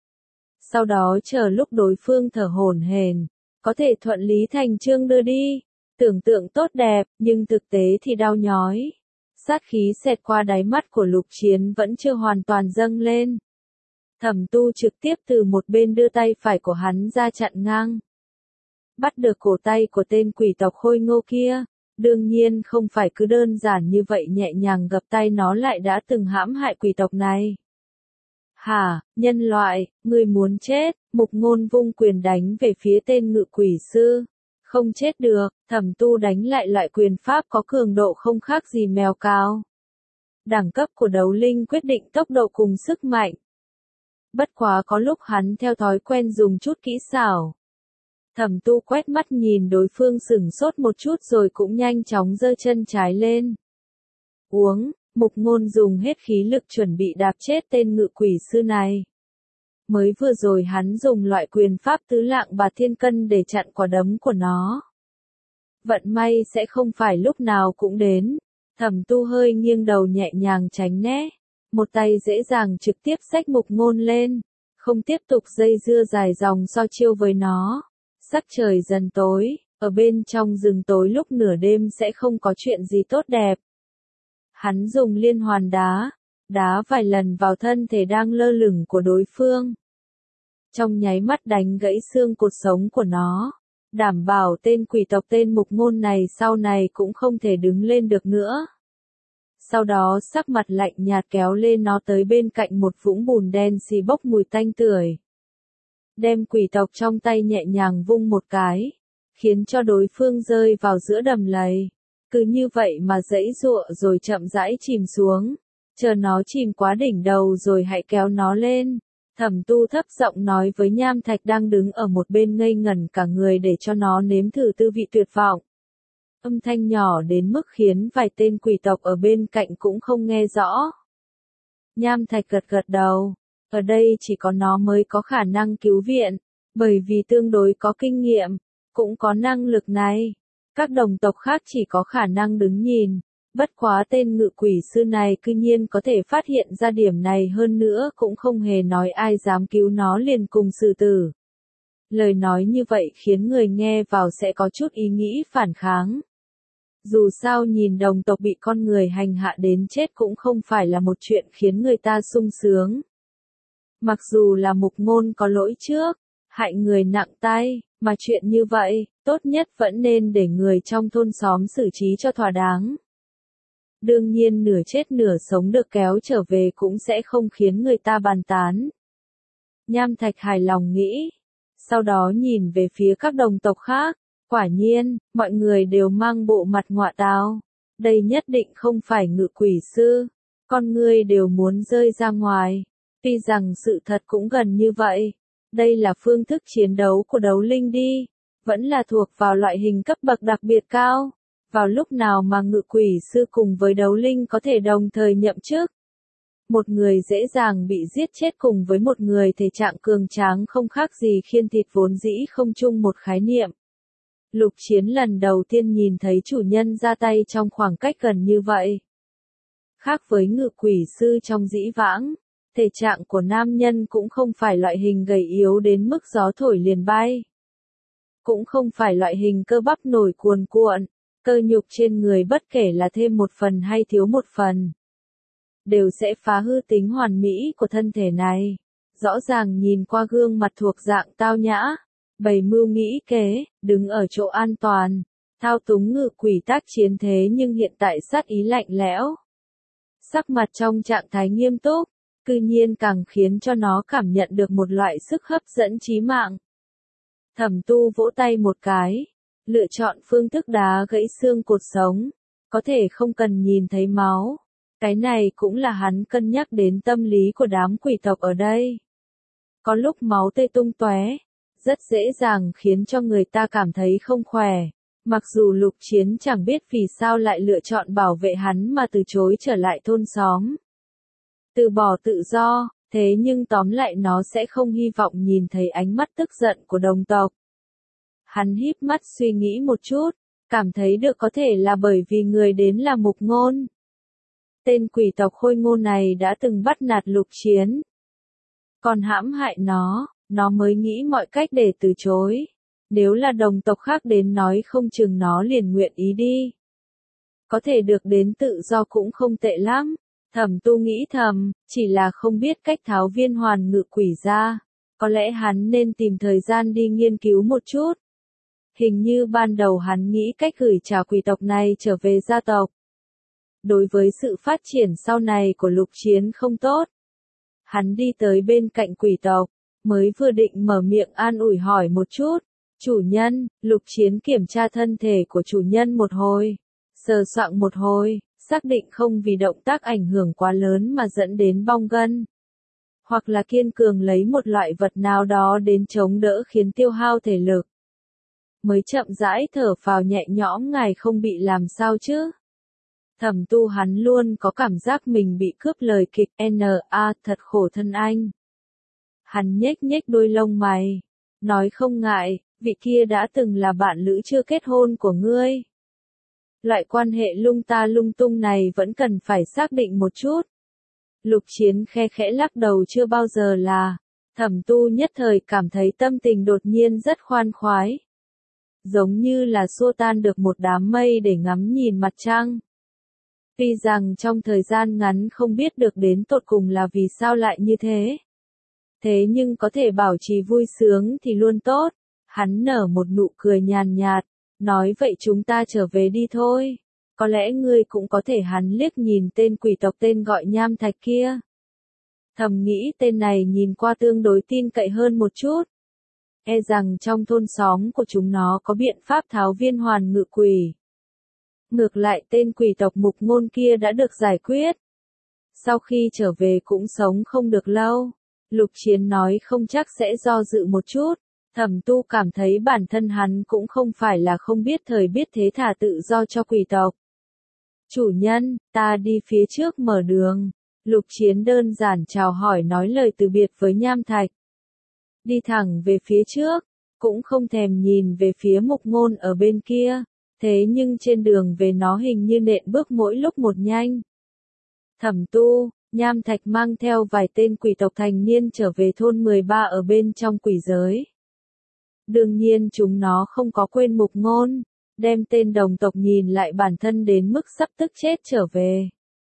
Sau đó chờ lúc đối phương thở hổn hển, có thể thuận lý thành chương đưa đi. Tưởng tượng tốt đẹp, nhưng thực tế thì đau nhói. Sát khí xẹt qua đáy mắt của Lục Chiến vẫn chưa hoàn toàn dâng lên. Thẩm Tu trực tiếp từ một bên đưa tay phải của hắn ra chặn ngang. Bắt được cổ tay của tên quỷ tộc khôi ngô kia. Đương nhiên không phải cứ đơn giản như vậy nhẹ nhàng gập tay nó lại đã từng hãm hại quỷ tộc này. Hả, nhân loại, ngươi muốn chết? Mục Ngôn vung quyền đánh về phía tên ngự quỷ sư. Không chết được, Thẩm Tu đánh lại loại quyền pháp có cường độ không khác gì mèo cao. Đẳng cấp của đấu linh quyết định tốc độ cùng sức mạnh. Bất quá có lúc hắn theo thói quen dùng chút kỹ xảo. Thẩm Tu quét mắt nhìn đối phương sửng sốt một chút rồi cũng nhanh chóng giơ chân trái lên. Uống, Mục Ngôn dùng hết khí lực chuẩn bị đạp chết tên ngự quỷ sư này. Mới vừa rồi hắn dùng loại quyền pháp tứ lạng bạt thiên cân để chặn quả đấm của nó. Vận may sẽ không phải lúc nào cũng đến. Thẩm Tu hơi nghiêng đầu nhẹ nhàng tránh né. Một tay dễ dàng trực tiếp xách Mục Ngôn lên. Không tiếp tục dây dưa dài dòng so chiêu với nó. Sắc trời dần tối, ở bên trong rừng tối lúc nửa đêm sẽ không có chuyện gì tốt đẹp. Hắn dùng liên hoàn đá vài lần vào thân thể đang lơ lửng của đối phương. Trong nháy mắt đánh gãy xương cột sống của nó, đảm bảo tên quỷ tộc tên Mục Ngôn này sau này cũng không thể đứng lên được nữa. Sau đó sắc mặt lạnh nhạt kéo lên nó tới bên cạnh một vũng bùn đen xì bốc mùi tanh tưởi. Đem quỷ tộc trong tay nhẹ nhàng vung một cái, khiến cho đối phương rơi vào giữa đầm lầy. Cứ như vậy mà giãy giụa rồi chậm rãi chìm xuống. Chờ nó chìm quá đỉnh đầu rồi hãy kéo nó lên. Thẩm Tu thấp giọng nói với Nham Thạch đang đứng ở một bên ngây ngẩn cả người để cho nó nếm thử tư vị tuyệt vọng. Âm thanh nhỏ đến mức khiến vài tên quỷ tộc ở bên cạnh cũng không nghe rõ. Nham Thạch gật gật đầu. Ở đây chỉ có nó mới có khả năng cứu viện, bởi vì tương đối có kinh nghiệm, cũng có năng lực này. Các đồng tộc khác chỉ có khả năng đứng nhìn. Bất quá tên ngự quỷ sư này cư nhiên có thể phát hiện ra điểm này, hơn nữa cũng không hề nói ai dám cứu nó liền cùng xử tử. Lời nói như vậy khiến người nghe vào sẽ có chút ý nghĩ phản kháng. Dù sao nhìn đồng tộc bị con người hành hạ đến chết cũng không phải là một chuyện khiến người ta sung sướng. Mặc dù là Mục Ngôn có lỗi trước, hại người nặng tay, mà chuyện như vậy, tốt nhất vẫn nên để người trong thôn xóm xử trí cho thỏa đáng. Đương nhiên nửa chết nửa sống được kéo trở về cũng sẽ không khiến người ta bàn tán. Nham Thạch hài lòng nghĩ, sau đó nhìn về phía các đồng tộc khác, quả nhiên, mọi người đều mang bộ mặt ngọa tào. Đây nhất định không phải ngự quỷ sư, con người đều muốn rơi ra ngoài. Tuy rằng sự thật cũng gần như vậy, đây là phương thức chiến đấu của đấu linh đi, vẫn là thuộc vào loại hình cấp bậc đặc biệt cao. Vào lúc nào mà ngự quỷ sư cùng với đấu linh có thể đồng thời nhậm chức? Một người dễ dàng bị giết chết cùng với một người thể trạng cường tráng không khác gì khiên thịt vốn dĩ không chung một khái niệm. Lục Chiến lần đầu tiên nhìn thấy chủ nhân ra tay trong khoảng cách gần như vậy. Khác với ngự quỷ sư trong dĩ vãng, thể trạng của nam nhân cũng không phải loại hình gầy yếu đến mức gió thổi liền bay. Cũng không phải loại hình cơ bắp nổi cuồn cuộn, cơ nhục trên người bất kể là thêm một phần hay thiếu một phần, đều sẽ phá hư tính hoàn mỹ của thân thể này. Rõ ràng nhìn qua gương mặt thuộc dạng tao nhã, bày mưu nghĩ kế, đứng ở chỗ an toàn, thao túng ngự quỷ tác chiến, thế nhưng hiện tại sát ý lạnh lẽo. Sắc mặt trong trạng thái nghiêm túc, cư nhiên càng khiến cho nó cảm nhận được một loại sức hấp dẫn chí mạng. Thẩm Tu vỗ tay một cái, lựa chọn phương thức đá gãy xương cột sống, có thể không cần nhìn thấy máu. Cái này cũng là hắn cân nhắc đến tâm lý của đám quỷ tộc ở đây. Có lúc máu tươi tung tóe, rất dễ dàng khiến cho người ta cảm thấy không khỏe. Mặc dù Lục Chiến chẳng biết vì sao lại lựa chọn bảo vệ hắn mà từ chối trở lại thôn xóm. Từ bỏ tự do, thế nhưng tóm lại nó sẽ không hy vọng nhìn thấy ánh mắt tức giận của đồng tộc. Hắn híp mắt suy nghĩ một chút, cảm thấy được có thể là bởi vì người đến là Mục Ngôn. Tên quỷ tộc Khôi Ngô này đã từng bắt nạt Lục Chiến, còn hãm hại nó mới nghĩ mọi cách để từ chối. Nếu là đồng tộc khác đến nói không chừng nó liền nguyện ý đi. Có thể được đến tự do cũng không tệ lắm. Thẩm Tu nghĩ thầm, chỉ là không biết cách tháo viên hoàn ngự quỷ ra. Có lẽ hắn nên tìm thời gian đi nghiên cứu một chút. Hình như ban đầu hắn nghĩ cách gửi trả quỷ tộc này trở về gia tộc. Đối với sự phát triển sau này của Lục Chiến không tốt. Hắn đi tới bên cạnh quỷ tộc, mới vừa định mở miệng an ủi hỏi một chút. Chủ nhân, Lục Chiến kiểm tra thân thể của chủ nhân một hồi, sờ soạng một hồi, xác định không vì động tác ảnh hưởng quá lớn mà dẫn đến bong gân. Hoặc là kiên cường lấy một loại vật nào đó đến chống đỡ khiến tiêu hao thể lực. Mới chậm rãi thở phào nhẹ nhõm, ngài không bị làm sao chứ? Thẩm Tu hắn luôn có cảm giác mình bị cướp lời kịch, thật khổ thân anh. Hắn nhếch nhếch đôi lông mày, nói không ngại, vị kia đã từng là bạn lữ chưa kết hôn của ngươi. Loại quan hệ lung ta lung tung này vẫn cần phải xác định một chút. Lục Chiến khe khẽ lắc đầu, chưa bao giờ là. Thẩm Tu nhất thời cảm thấy tâm tình đột nhiên rất khoan khoái. Giống như là xua tan được một đám mây để ngắm nhìn mặt trăng. Tuy rằng trong thời gian ngắn không biết được đến tột cùng là vì sao lại như thế. Thế nhưng có thể bảo trì vui sướng thì luôn tốt. Hắn nở một nụ cười nhàn nhạt, nói vậy chúng ta trở về đi thôi. Có lẽ ngươi cũng có thể. Hắn liếc nhìn tên quỷ tộc tên gọi Nham Thạch kia. Thầm nghĩ tên này nhìn qua tương đối tin cậy hơn một chút. E rằng trong thôn xóm của chúng nó có biện pháp tháo viên hoàn ngự quỷ. Ngược lại tên quỷ tộc Mục Ngôn kia đã được giải quyết. Sau khi trở về cũng sống không được lâu. Lục Chiến nói không chắc sẽ do dự một chút. Thẩm Tu cảm thấy bản thân hắn cũng không phải là không biết thời biết thế thả tự do cho quỷ tộc. Chủ nhân, ta đi phía trước mở đường. Lục Chiến đơn giản chào hỏi nói lời từ biệt với Nham Thạch. Đi thẳng về phía trước, cũng không thèm nhìn về phía Mục Ngôn ở bên kia, thế nhưng trên đường về nó hình như nện bước mỗi lúc một nhanh. Thẩm Tu, Nham Thạch mang theo vài tên quỷ tộc thành niên trở về thôn 13 ở bên trong quỷ giới. Đương nhiên chúng nó không có quên Mục Ngôn, đem tên đồng tộc nhìn lại bản thân đến mức sắp tức chết trở về.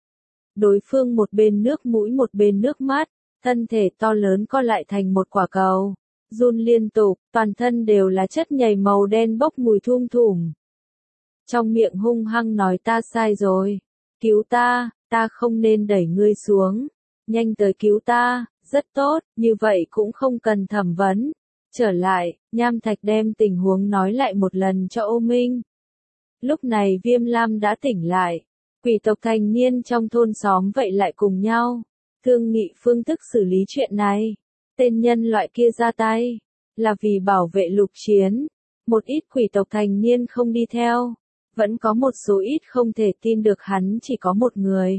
Đối phương một bên nước mũi một bên nước mắt, thân thể to lớn co lại thành một quả cầu, run liên tục, toàn thân đều là chất nhầy màu đen bốc mùi thum thủm. Trong miệng hung hăng nói ta sai rồi, cứu ta không nên đẩy ngươi xuống, nhanh tới cứu ta, rất tốt, như vậy cũng không cần thẩm vấn. Trở lại, Nham Thạch đem tình huống nói lại một lần cho Ô Minh. Lúc này Viêm Lam đã tỉnh lại, quỷ tộc thành niên trong thôn xóm vậy lại cùng nhau, thương nghị phương thức xử lý chuyện này. Tên nhân loại kia ra tay, là vì bảo vệ Lục Chiến, một ít quỷ tộc thành niên không đi theo, vẫn có một số ít không thể tin được hắn chỉ có một người.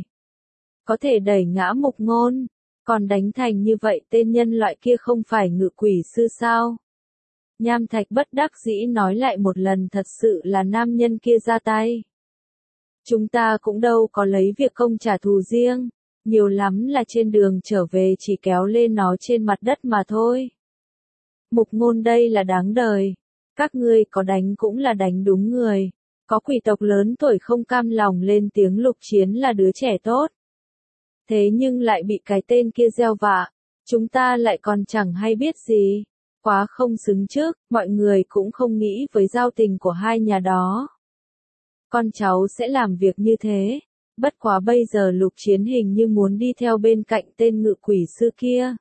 Có thể đẩy ngã Mục Ngôn, còn đánh thành như vậy tên nhân loại kia không phải ngự quỷ sư sao? Nham Thạch bất đắc dĩ nói lại một lần thật sự là nam nhân kia ra tay. Chúng ta cũng đâu có lấy việc công trả thù riêng, nhiều lắm là trên đường trở về chỉ kéo lên nó trên mặt đất mà thôi. Mục Ngôn đây là đáng đời, các ngươi có đánh cũng là đánh đúng người, có quỷ tộc lớn tuổi không cam lòng lên tiếng Lục Chiến là đứa trẻ tốt. Thế nhưng lại bị cái tên kia gieo vạ, chúng ta lại còn chẳng hay biết gì, quá không xứng trước, mọi người cũng không nghĩ với giao tình của hai nhà đó. Con cháu sẽ làm việc như thế, bất quá bây giờ Lục Chiến hình như muốn đi theo bên cạnh tên ngự quỷ sư kia.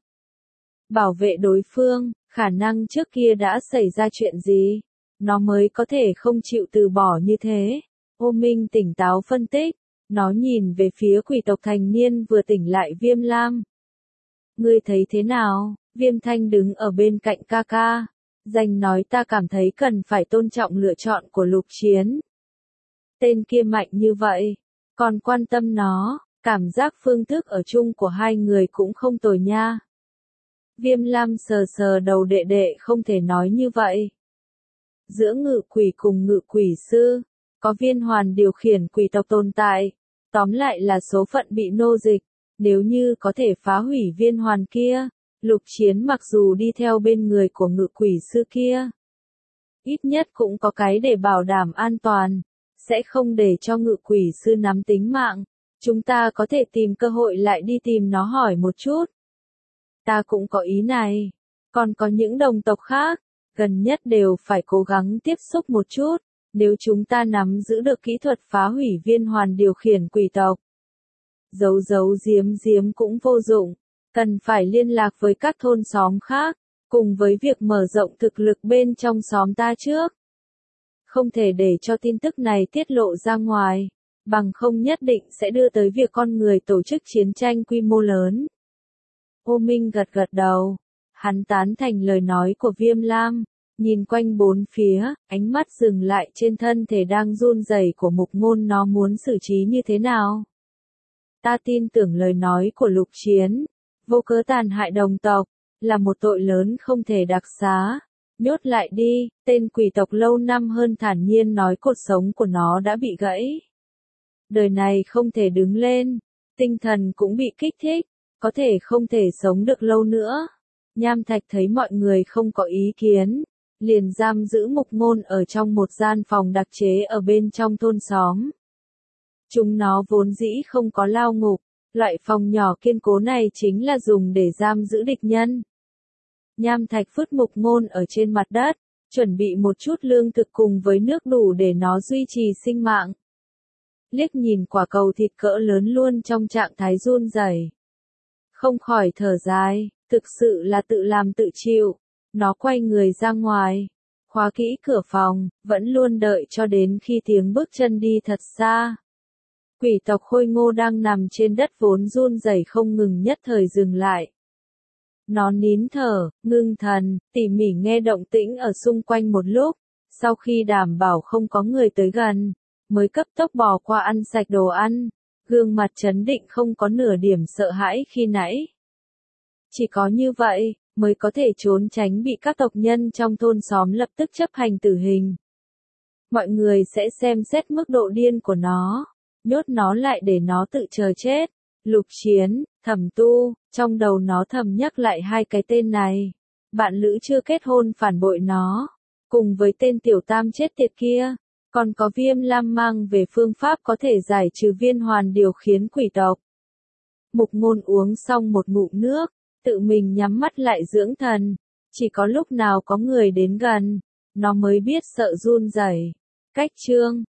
Bảo vệ đối phương, khả năng trước kia đã xảy ra chuyện gì, nó mới có thể không chịu từ bỏ như thế. Ô Minh tỉnh táo phân tích, nó nhìn về phía quỷ tộc thành niên vừa tỉnh lại Viêm Lam. Ngươi thấy thế nào? Viêm Thanh đứng ở bên cạnh ca ca, danh nói ta cảm thấy cần phải tôn trọng lựa chọn của Lục Chiến. Tên kia mạnh như vậy, còn quan tâm nó, cảm giác phương thức ở chung của hai người cũng không tồi nha. Viêm Lam sờ sờ đầu đệ đệ không thể nói như vậy. Giữa ngự quỷ cùng ngự quỷ sư, có viên hoàn điều khiển quỷ tộc tồn tại, tóm lại là số phận bị nô dịch, nếu như có thể phá hủy viên hoàn kia, Lục Chiến mặc dù đi theo bên người của ngự quỷ sư kia, ít nhất cũng có cái để bảo đảm an toàn, sẽ không để cho ngự quỷ sư nắm tính mạng, chúng ta có thể tìm cơ hội lại đi tìm nó hỏi một chút. Ta cũng có ý này, còn có những đồng tộc khác, gần nhất đều phải cố gắng tiếp xúc một chút, nếu chúng ta nắm giữ được kỹ thuật phá hủy viên hoàn điều khiển quỷ tộc. Giấu giấu giếm giếm cũng vô dụng, cần phải liên lạc với các thôn xóm khác, cùng với việc mở rộng thực lực bên trong xóm ta trước. Không thể để cho tin tức này tiết lộ ra ngoài, bằng không nhất định sẽ đưa tới việc con người tổ chức chiến tranh quy mô lớn. Ô Minh gật gật đầu, hắn tán thành lời nói của Viêm Lam, nhìn quanh bốn phía, ánh mắt dừng lại trên thân thể đang run rẩy của Mục Ngôn, nó muốn xử trí như thế nào. Ta tin tưởng lời nói của Lục Chiến, vô cớ tàn hại đồng tộc, là một tội lớn không thể đặc xá. Nhốt lại đi, tên quỷ tộc lâu năm hơn thản nhiên nói cột sống của nó đã bị gãy. Đời này không thể đứng lên, tinh thần cũng bị kích thích, có thể không thể sống được lâu nữa. Nham Thạch thấy mọi người không có ý kiến, liền giam giữ Mục Ngôn ở trong một gian phòng đặc chế ở bên trong thôn xóm. Chúng nó vốn dĩ không có lao ngục, loại phòng nhỏ kiên cố này chính là dùng để giam giữ địch nhân. Nham Thạch vứt Mục Ngôn ở trên mặt đất, chuẩn bị một chút lương thực cùng với nước đủ để nó duy trì sinh mạng. Liếc nhìn quả cầu thịt cỡ lớn luôn trong trạng thái run rẩy, không khỏi thở dài, thực sự là tự làm tự chịu. Nó quay người ra ngoài, khóa kỹ cửa phòng, vẫn luôn đợi cho đến khi tiếng bước chân đi thật xa. Quỷ tộc Khôi Ngô đang nằm trên đất vốn run rẩy không ngừng nhất thời dừng lại. Nó nín thở, ngưng thần, tỉ mỉ nghe động tĩnh ở xung quanh một lúc, sau khi đảm bảo không có người tới gần, mới cấp tốc bò qua ăn sạch đồ ăn, Gương mặt trấn định không có nửa điểm sợ hãi khi nãy. Chỉ có như vậy, mới có thể trốn tránh bị các tộc nhân trong thôn xóm lập tức chấp hành tử hình. Mọi người sẽ xem xét mức độ điên của nó, nhốt nó lại để nó tự chờ chết. Lục Chiến, Thẩm Tu, trong đầu nó thầm nhắc lại hai cái tên này. Bạn lữ chưa kết hôn phản bội nó, cùng với tên tiểu tam chết tiệt kia, còn có Viêm Lam mang về phương pháp có thể giải trừ viên hoàn điều khiến quỷ tộc. Mục Ngôn uống xong một ngụm nước, tự mình nhắm mắt lại dưỡng thần, chỉ có lúc nào có người đến gần, nó mới biết sợ run rẩy. Cách chương